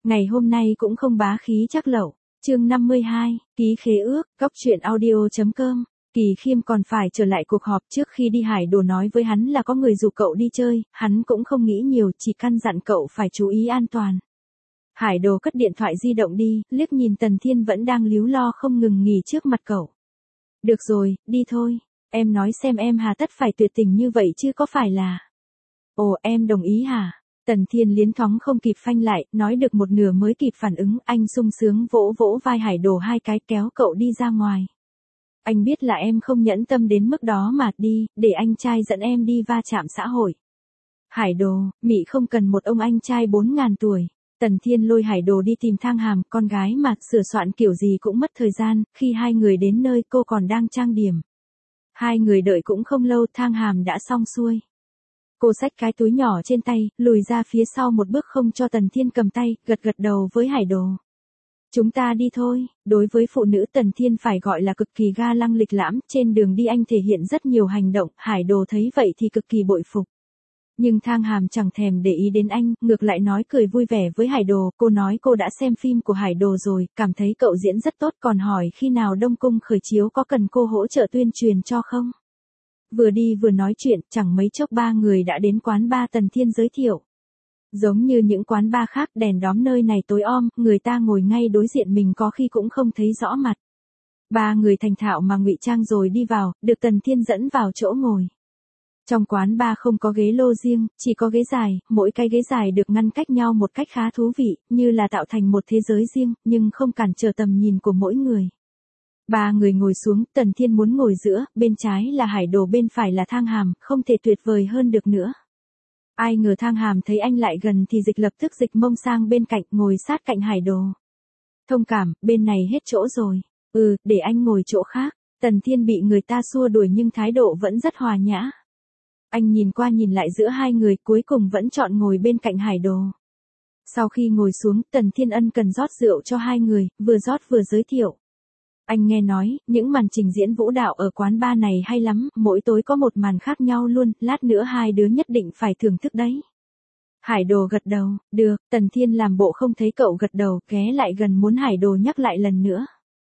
Ngày hôm nay cũng không bá khí chắc lẩu. Chương 52, ký khế ước, góc truyện audio.com. Kỳ Khiêm còn phải trở lại cuộc họp trước khi đi. Hải Đồ nói với hắn là có người rủ cậu đi chơi, hắn cũng không nghĩ nhiều, chỉ căn dặn cậu phải chú ý an toàn. Hải Đồ cất điện thoại di động đi, liếc nhìn Tần Thiên vẫn đang líu lo không ngừng nghỉ trước mặt cậu. Được rồi, đi thôi, em nói xem em hà tất phải tuyệt tình như vậy chứ có phải là... Ồ, em đồng ý hả? Tần Thiên liến thoáng không kịp phanh lại, nói được một nửa mới kịp phản ứng, anh sung sướng vỗ vỗ vai Hải Đồ hai cái kéo cậu đi ra ngoài. Anh biết là em không nhẫn tâm đến mức đó mà đi, để anh trai dẫn em đi va chạm xã hội. Hải Đồ, Mị không cần một ông anh trai 4.000 tuổi. Tần Thiên lôi Hải Đồ đi tìm Thang Hàm, con gái mà, sửa soạn kiểu gì cũng mất thời gian, khi hai người đến nơi cô còn đang trang điểm. Hai người đợi cũng không lâu, Thang Hàm đã xong xuôi. Cô xách cái túi nhỏ trên tay, lùi ra phía sau một bước không cho Tần Thiên cầm tay, gật gật đầu với Hải Đồ. Chúng ta đi thôi. Đối với phụ nữ Tần Thiên phải gọi là cực kỳ ga lăng lịch lãm, trên đường đi anh thể hiện rất nhiều hành động, Hải Đồ thấy vậy thì cực kỳ bội phục. Nhưng Thang Hàm chẳng thèm để ý đến anh, ngược lại nói cười vui vẻ với Hải Đồ, cô nói cô đã xem phim của Hải Đồ rồi, cảm thấy cậu diễn rất tốt, còn hỏi khi nào Đông Cung khởi chiếu có cần cô hỗ trợ tuyên truyền cho không? Vừa đi vừa nói chuyện, chẳng mấy chốc ba người đã đến quán bar Tần Thiên giới thiệu. Giống như những quán bar khác, đèn đóm nơi này tối om, người ta ngồi ngay đối diện mình có khi cũng không thấy rõ mặt. Ba người thành thạo mà ngụy trang rồi đi vào, được Tần Thiên dẫn vào chỗ ngồi. Trong quán bar không có ghế lô riêng, chỉ có ghế dài, mỗi cái ghế dài được ngăn cách nhau một cách khá thú vị, như là tạo thành một thế giới riêng, nhưng không cản trở tầm nhìn của mỗi người. Ba người ngồi xuống, Tần Thiên muốn ngồi giữa, bên trái là Hải Đồ, bên phải là Thang Hàm, không thể tuyệt vời hơn được nữa. Ai ngờ Thang Hàm thấy anh lại gần thì lập tức dịch mông sang bên cạnh, ngồi sát cạnh Hải Đồ. Thông cảm, bên này hết chỗ rồi. Để anh ngồi chỗ khác. Tần Thiên bị người ta xua đuổi nhưng thái độ vẫn rất hòa nhã. Anh nhìn qua nhìn lại giữa hai người, cuối cùng vẫn chọn ngồi bên cạnh Hải Đồ. Sau khi ngồi xuống, Tần Thiên ân cần rót rượu cho hai người, vừa rót vừa giới thiệu. Anh nghe nói, những màn trình diễn vũ đạo ở quán bar này hay lắm, mỗi tối có một màn khác nhau luôn, lát nữa hai đứa nhất định phải thưởng thức đấy. Hải Đồ gật đầu, được. Tần Thiên làm bộ không thấy cậu gật đầu, ghé lại gần muốn Hải Đồ nhắc lại lần nữa.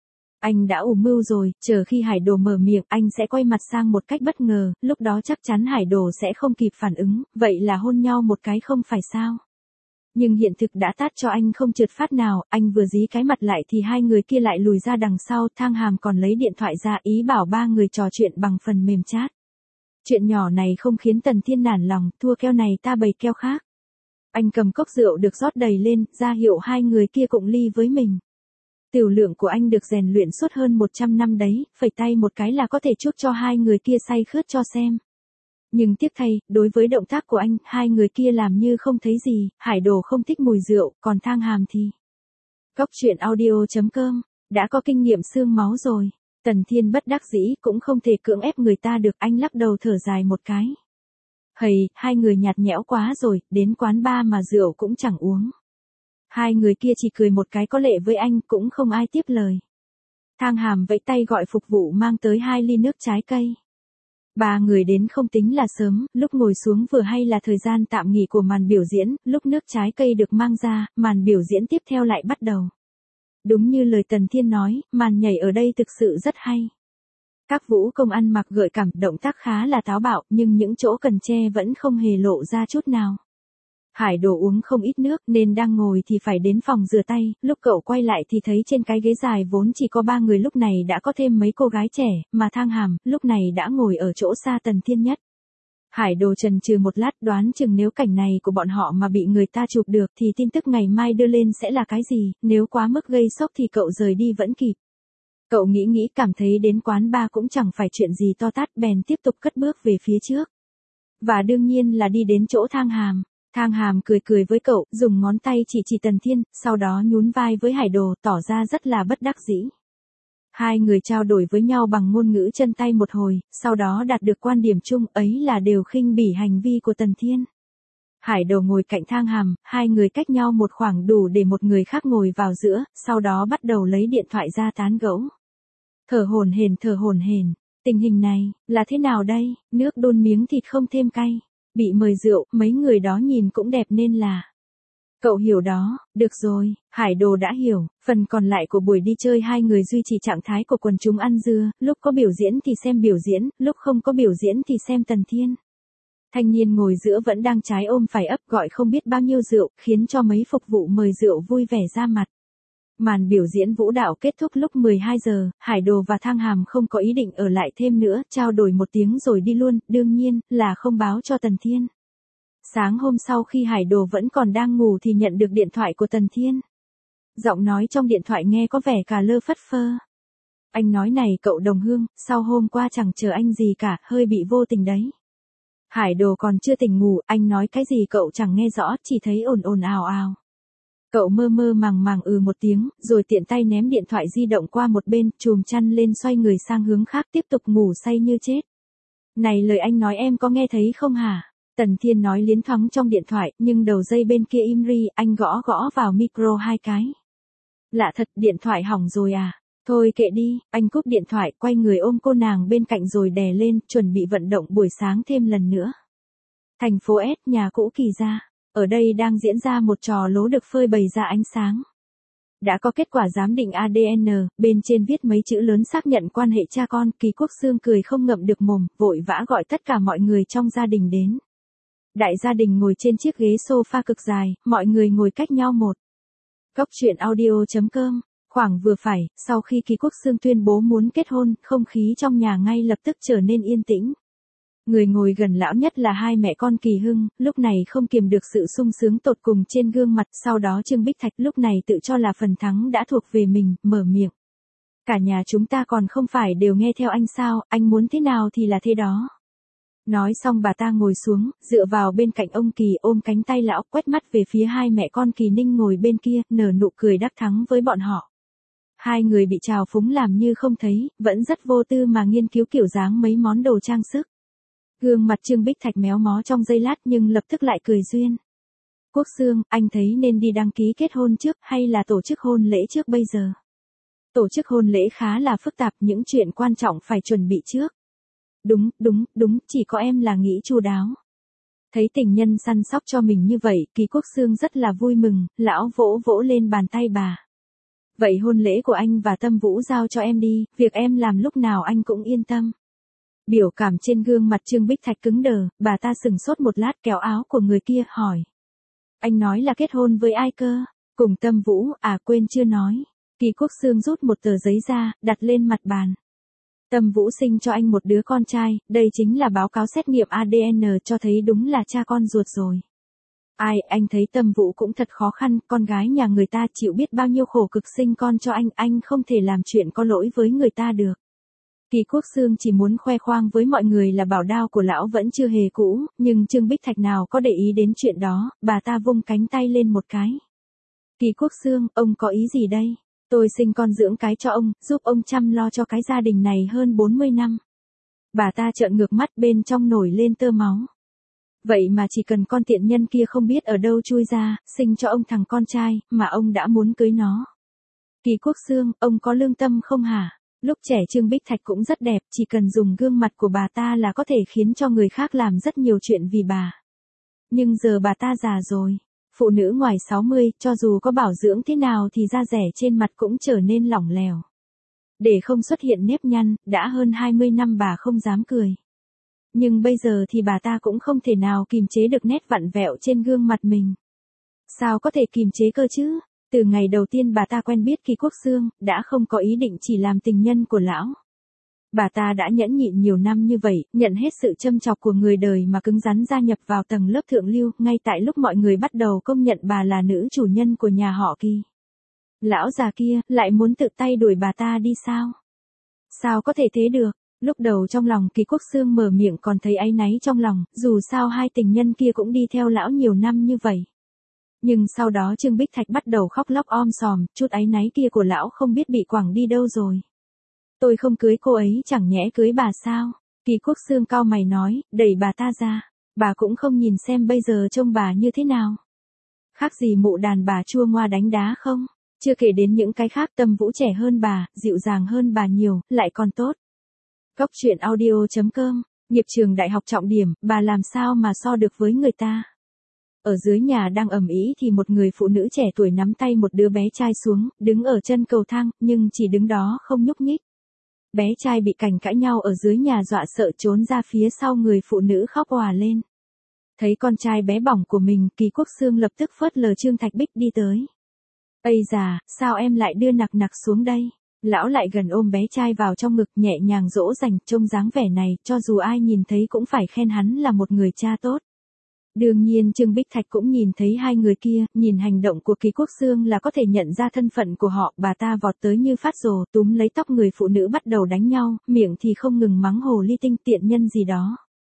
Anh đã ủ mưu rồi, chờ khi Hải Đồ mở miệng, anh sẽ quay mặt sang một cách bất ngờ, lúc đó chắc chắn Hải Đồ sẽ không kịp phản ứng, vậy là hôn nhau một cái không phải sao? Nhưng hiện thực đã tát cho anh không trượt phát nào, anh vừa dí cái mặt lại thì hai người kia lại lùi ra đằng sau, Thang Hàm còn lấy điện thoại ra ý bảo ba người trò chuyện bằng phần mềm chat. Chuyện nhỏ này không khiến Tần Thiên nản lòng, thua keo này ta bày keo khác. Anh cầm cốc rượu được rót đầy lên, ra hiệu hai người kia cụng ly với mình. Tiểu lượng của anh được rèn luyện suốt hơn 100 năm đấy, phẩy tay một cái là có thể chuốc cho hai người kia say khướt cho xem. Nhưng tiếc thay, đối với động tác của anh, hai người kia làm như không thấy gì, Hải Đồ không thích mùi rượu, còn Thang Hàm thì... Góc truyện audio.com, đã có kinh nghiệm xương máu rồi. Tần Thiên bất đắc dĩ, cũng không thể cưỡng ép người ta được, anh lắc đầu thở dài một cái. Hầy, hai người nhạt nhẽo quá rồi, đến quán bar mà rượu cũng chẳng uống. Hai người kia chỉ cười một cái có lệ với anh, cũng không ai tiếp lời. Thang Hàm vẫy tay gọi phục vụ mang tới 2 ly nước trái cây. Ba người đến không tính là sớm, lúc ngồi xuống vừa hay là thời gian tạm nghỉ của màn biểu diễn, lúc nước trái cây được mang ra, màn biểu diễn tiếp theo lại bắt đầu. Đúng như lời Tần Thiên nói, màn nhảy ở đây thực sự rất hay. Các vũ công ăn mặc gợi cảm, động tác khá là táo bạo, nhưng những chỗ cần che vẫn không hề lộ ra chút nào. Hải Đồ uống không ít nước nên đang ngồi thì phải đến phòng rửa tay, lúc cậu quay lại thì thấy trên cái ghế dài vốn chỉ có 3 người lúc này đã có thêm mấy cô gái trẻ, mà Thang Hàm, lúc này đã ngồi ở chỗ xa Tần Thiên nhất. Hải Đồ chần chừ một lát, đoán chừng nếu cảnh này của bọn họ mà bị người ta chụp được thì tin tức ngày mai đưa lên sẽ là cái gì, nếu quá mức gây sốc thì cậu rời đi vẫn kịp. Cậu nghĩ cảm thấy đến quán bar cũng chẳng phải chuyện gì to tát, bèn tiếp tục cất bước về phía trước. Và đương nhiên là đi đến chỗ Thang Hàm. Thang Hàm cười với cậu, dùng ngón tay chỉ Tần Thiên, sau đó nhún vai với Hải Đồ, tỏ ra rất là bất đắc dĩ. Hai người trao đổi với nhau bằng ngôn ngữ chân tay một hồi, sau đó đạt được quan điểm chung ấy là đều khinh bỉ hành vi của Tần Thiên. Hải Đồ ngồi cạnh Thang Hàm, hai người cách nhau một khoảng đủ để một người khác ngồi vào giữa, sau đó bắt đầu lấy điện thoại ra tán gẫu. Thở hổn hển, tình hình này, là thế nào đây, nước đun miếng thịt không thêm cay. Bị mời rượu, mấy người đó nhìn cũng đẹp nên là. Cậu hiểu đó, được rồi, Hải Đồ đã hiểu, phần còn lại của buổi đi chơi hai người duy trì trạng thái của quần chúng ăn dưa, lúc có biểu diễn thì xem biểu diễn, lúc không có biểu diễn thì xem Tần Thiên. Thanh niên ngồi giữa vẫn đang trái ôm phải ấp gọi không biết bao nhiêu rượu, khiến cho mấy phục vụ mời rượu vui vẻ ra mặt. Màn biểu diễn vũ đạo kết thúc lúc 12 giờ, Hải Đồ và Thang Hàm không có ý định ở lại thêm nữa, trao đổi một tiếng rồi đi luôn, đương nhiên là không báo cho Tần Thiên. Sáng hôm sau khi Hải Đồ vẫn còn đang ngủ thì nhận được điện thoại của Tần Thiên. Giọng nói trong điện thoại nghe có vẻ cả lơ phất phơ. Anh nói này cậu đồng hương, sau hôm qua chẳng chờ anh gì cả, hơi bị vô tình đấy. Hải Đồ còn chưa tỉnh ngủ, anh nói cái gì cậu chẳng nghe rõ, chỉ thấy ồn ồn ào ào. Cậu mơ mơ màng màng một tiếng, rồi tiện tay ném điện thoại di động qua một bên, chùm chăn lên xoay người sang hướng khác tiếp tục ngủ say như chết. Này lời anh nói em có nghe thấy không hả? Tần Thiên nói liến thoáng trong điện thoại, nhưng đầu dây bên kia im ri, anh gõ gõ vào micro 2 cái. Lạ thật, điện thoại hỏng rồi à? Thôi kệ đi, anh cúp điện thoại, quay người ôm cô nàng bên cạnh rồi đè lên, chuẩn bị vận động buổi sáng thêm lần nữa. Thành phố S, nhà cũ Kỳ Gia. Ở đây đang diễn ra một trò lố được phơi bày ra ánh sáng. Đã có kết quả giám định ADN, bên trên viết mấy chữ lớn xác nhận quan hệ cha con, Kỳ Quốc Xương cười không ngậm được mồm, vội vã gọi tất cả mọi người trong gia đình đến. Đại gia đình ngồi trên chiếc ghế sofa cực dài, mọi người ngồi cách nhau một. Cốc truyện audio.com, khoảng vừa phải, sau khi Kỳ Quốc Xương tuyên bố muốn kết hôn, không khí trong nhà ngay lập tức trở nên yên tĩnh. Người ngồi gần lão nhất là hai mẹ con Kỳ Hưng, lúc này không kiềm được sự sung sướng tột cùng trên gương mặt, sau đó Trương Bích Thạch lúc này tự cho là phần thắng đã thuộc về mình, mở miệng. Cả nhà chúng ta còn không phải đều nghe theo anh sao, anh muốn thế nào thì là thế đó. Nói xong bà ta ngồi xuống, dựa vào bên cạnh ông Kỳ ôm cánh tay lão, quét mắt về phía hai mẹ con Kỳ Ninh ngồi bên kia, nở nụ cười đắc thắng với bọn họ. Hai người bị trào phúng làm như không thấy, vẫn rất vô tư mà nghiên cứu kiểu dáng mấy món đồ trang sức. Gương mặt Trương Bích Thạch méo mó trong giây lát nhưng lập tức lại cười duyên. Quốc Xương, anh thấy nên đi đăng ký kết hôn trước hay là tổ chức hôn lễ trước bây giờ? Tổ chức hôn lễ khá là phức tạp, những chuyện quan trọng phải chuẩn bị trước. Đúng, chỉ có em là nghĩ chu đáo. Thấy tình nhân săn sóc cho mình như vậy, Kỳ Quốc Xương rất là vui mừng, lão vỗ vỗ lên bàn tay bà. Vậy hôn lễ của anh và Tâm Vũ giao cho em đi, việc em làm lúc nào anh cũng yên tâm. Biểu cảm trên gương mặt Trương Bích Thạch cứng đờ, bà ta sừng sốt một lát kéo áo của người kia, hỏi. Anh nói là kết hôn với ai cơ? Cùng Tâm Vũ, à quên chưa nói. Kỳ Quốc Xương rút một tờ giấy ra, đặt lên mặt bàn. Tâm Vũ sinh cho anh một đứa con trai, đây chính là báo cáo xét nghiệm ADN cho thấy đúng là cha con ruột rồi. Ai, anh thấy Tâm Vũ cũng thật khó khăn, con gái nhà người ta chịu biết bao nhiêu khổ cực sinh con cho anh không thể làm chuyện có lỗi với người ta được. Kỳ Quốc Xương chỉ muốn khoe khoang với mọi người là bảo đao của lão vẫn chưa hề cũ, nhưng Trương Bích Thạch nào có để ý đến chuyện đó, bà ta vung cánh tay lên một cái. Kỳ Quốc Xương, ông có ý gì đây? Tôi sinh con dưỡng cái cho ông, giúp ông chăm lo cho cái gia đình này hơn 40 năm. Bà ta trợn ngược mắt bên trong nổi lên tơ máu. Vậy mà chỉ cần con tiện nhân kia không biết ở đâu chui ra, sinh cho ông thằng con trai, mà ông đã muốn cưới nó. Kỳ Quốc Xương, ông có lương tâm không hả? Lúc trẻ Trương Bích Thạch cũng rất đẹp, chỉ cần dùng gương mặt của bà ta là có thể khiến cho người khác làm rất nhiều chuyện vì bà. Nhưng giờ bà ta già rồi. Phụ nữ ngoài 60, cho dù có bảo dưỡng thế nào thì da rẻ trên mặt cũng trở nên lỏng lẻo. Để không xuất hiện nếp nhăn, đã hơn 20 năm bà không dám cười. Nhưng bây giờ thì bà ta cũng không thể nào kìm chế được nét vặn vẹo trên gương mặt mình. Sao có thể kìm chế cơ chứ? Từ ngày đầu tiên bà ta quen biết Kỳ Quốc Xương, đã không có ý định chỉ làm tình nhân của lão. Bà ta đã nhẫn nhịn nhiều năm như vậy, nhận hết sự châm chọc của người đời mà cứng rắn gia nhập vào tầng lớp thượng lưu, ngay tại lúc mọi người bắt đầu công nhận bà là nữ chủ nhân của nhà họ Kỳ. Lão già kia, lại muốn tự tay đuổi bà ta đi sao? Sao có thể thế được? Lúc đầu trong lòng Kỳ Quốc Xương mở miệng còn thấy áy náy trong lòng, dù sao hai tình nhân kia cũng đi theo lão nhiều năm như vậy. Nhưng sau đó Trương Bích Thạch bắt đầu khóc lóc om sòm, chút áy náy kia của lão không biết bị quẳng đi đâu rồi. Tôi không cưới cô ấy chẳng nhẽ cưới bà sao? Kỳ Quốc Xương cau mày nói, đẩy bà ta ra. Bà cũng không nhìn xem bây giờ trông bà như thế nào. Khác gì mụ đàn bà chua ngoa đánh đá không? Chưa kể đến những cái khác, Tâm Vũ trẻ hơn bà, dịu dàng hơn bà nhiều, lại còn tốt. Cốc truyện audio.com, nghiệp trường đại học trọng điểm, bà làm sao mà so được với người ta? Ở dưới nhà đang ầm ĩ thì một người phụ nữ trẻ tuổi nắm tay một đứa bé trai xuống, đứng ở chân cầu thang, nhưng chỉ đứng đó không nhúc nhích. Bé trai bị cảnh cãi nhau ở dưới nhà dọa sợ trốn ra phía sau người phụ nữ khóc òa lên. Thấy con trai bé bỏng của mình, Kỳ Quốc Xương lập tức phớt lờ Trương Thạch Bích đi tới. Ây già, sao em lại đưa nặc nặc xuống đây? Lão lại gần ôm bé trai vào trong ngực nhẹ nhàng dỗ dành, trông dáng vẻ này, cho dù ai nhìn thấy cũng phải khen hắn là một người cha tốt. Đương nhiên Trương Bích Thạch cũng nhìn thấy hai người kia, nhìn hành động của Kỳ Quốc Xương là có thể nhận ra thân phận của họ, bà ta vọt tới như phát rồ, túm lấy tóc người phụ nữ bắt đầu đánh nhau, miệng thì không ngừng mắng hồ ly tinh tiện nhân gì đó.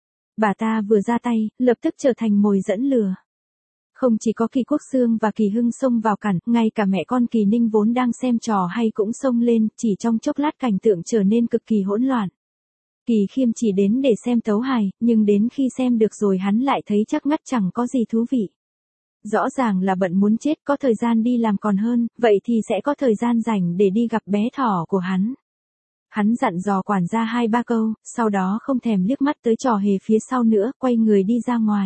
Bà ta vừa ra tay, lập tức trở thành mồi dẫn lừa. Không chỉ có Kỳ Quốc Xương và Kỳ Hưng xông vào cản, ngay cả mẹ con Kỳ Ninh vốn đang xem trò hay cũng xông lên, chỉ trong chốc lát cảnh tượng trở nên cực kỳ hỗn loạn. Kỳ Khiêm chỉ đến để xem tấu hài, nhưng đến khi xem được rồi hắn lại thấy chắc ngắt chẳng có gì thú vị. Rõ ràng là bận muốn chết, có thời gian đi làm còn hơn, vậy thì sẽ có thời gian rảnh để đi gặp bé thỏ của hắn. Hắn dặn dò quản gia 2-3 câu, sau đó không thèm liếc mắt tới trò hề phía sau nữa, quay người đi ra ngoài.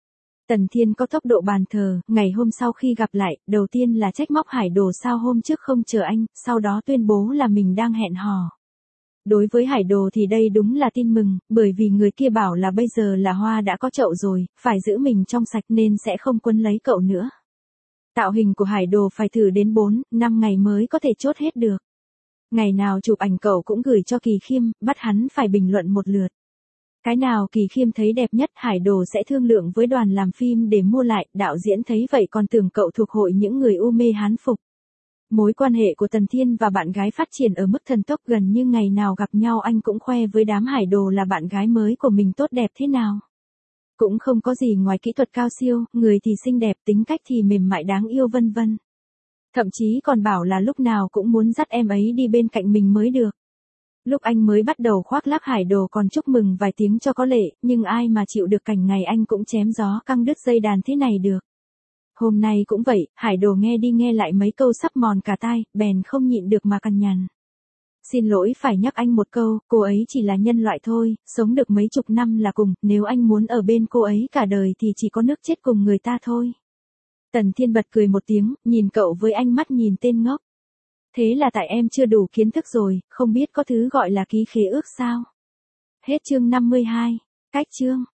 Tần Thiên có tốc độ bàn thờ, ngày hôm sau khi gặp lại, đầu tiên là trách móc Hải Đồ sao hôm trước không chờ anh, sau đó tuyên bố là mình đang hẹn hò. Đối với Hải Đồ thì đây đúng là tin mừng, bởi vì người kia bảo là bây giờ là hoa đã có chậu rồi, phải giữ mình trong sạch nên sẽ không quấn lấy cậu nữa. Tạo hình của Hải Đồ phải thử đến 4-5 ngày mới có thể chốt hết được. Ngày nào chụp ảnh cậu cũng gửi cho Kỳ Khiêm, bắt hắn phải bình luận một lượt. Cái nào Kỳ Khiêm thấy đẹp nhất Hải Đồ sẽ thương lượng với đoàn làm phim để mua lại, đạo diễn thấy vậy còn tưởng cậu thuộc hội những người u mê hán phục. Mối quan hệ của Tần Thiên và bạn gái phát triển ở mức thần tốc, gần như ngày nào gặp nhau anh cũng khoe với đám Hải Đồ là bạn gái mới của mình tốt đẹp thế nào. Cũng không có gì ngoài kỹ thuật cao siêu, người thì xinh đẹp, tính cách thì mềm mại đáng yêu vân vân. Thậm chí còn bảo là lúc nào cũng muốn dắt em ấy đi bên cạnh mình mới được. Lúc anh mới bắt đầu khoác lác Hải Đồ còn chúc mừng vài tiếng cho có lệ, nhưng ai mà chịu được cảnh ngày anh cũng chém gió căng đứt dây đàn thế này được. Hôm nay cũng vậy, Hải Đồ nghe đi nghe lại mấy câu sắp mòn cả tai, bèn không nhịn được mà cằn nhằn. Xin lỗi phải nhắc anh một câu, cô ấy chỉ là nhân loại thôi, sống được mấy chục năm là cùng, nếu anh muốn ở bên cô ấy cả đời thì chỉ có nước chết cùng người ta thôi. Tần Thiên bật cười một tiếng, nhìn cậu với ánh mắt nhìn tên ngốc. Thế là tại em chưa đủ kiến thức rồi, không biết có thứ gọi là ký khế ước sao? Hết chương 52. Cách chương.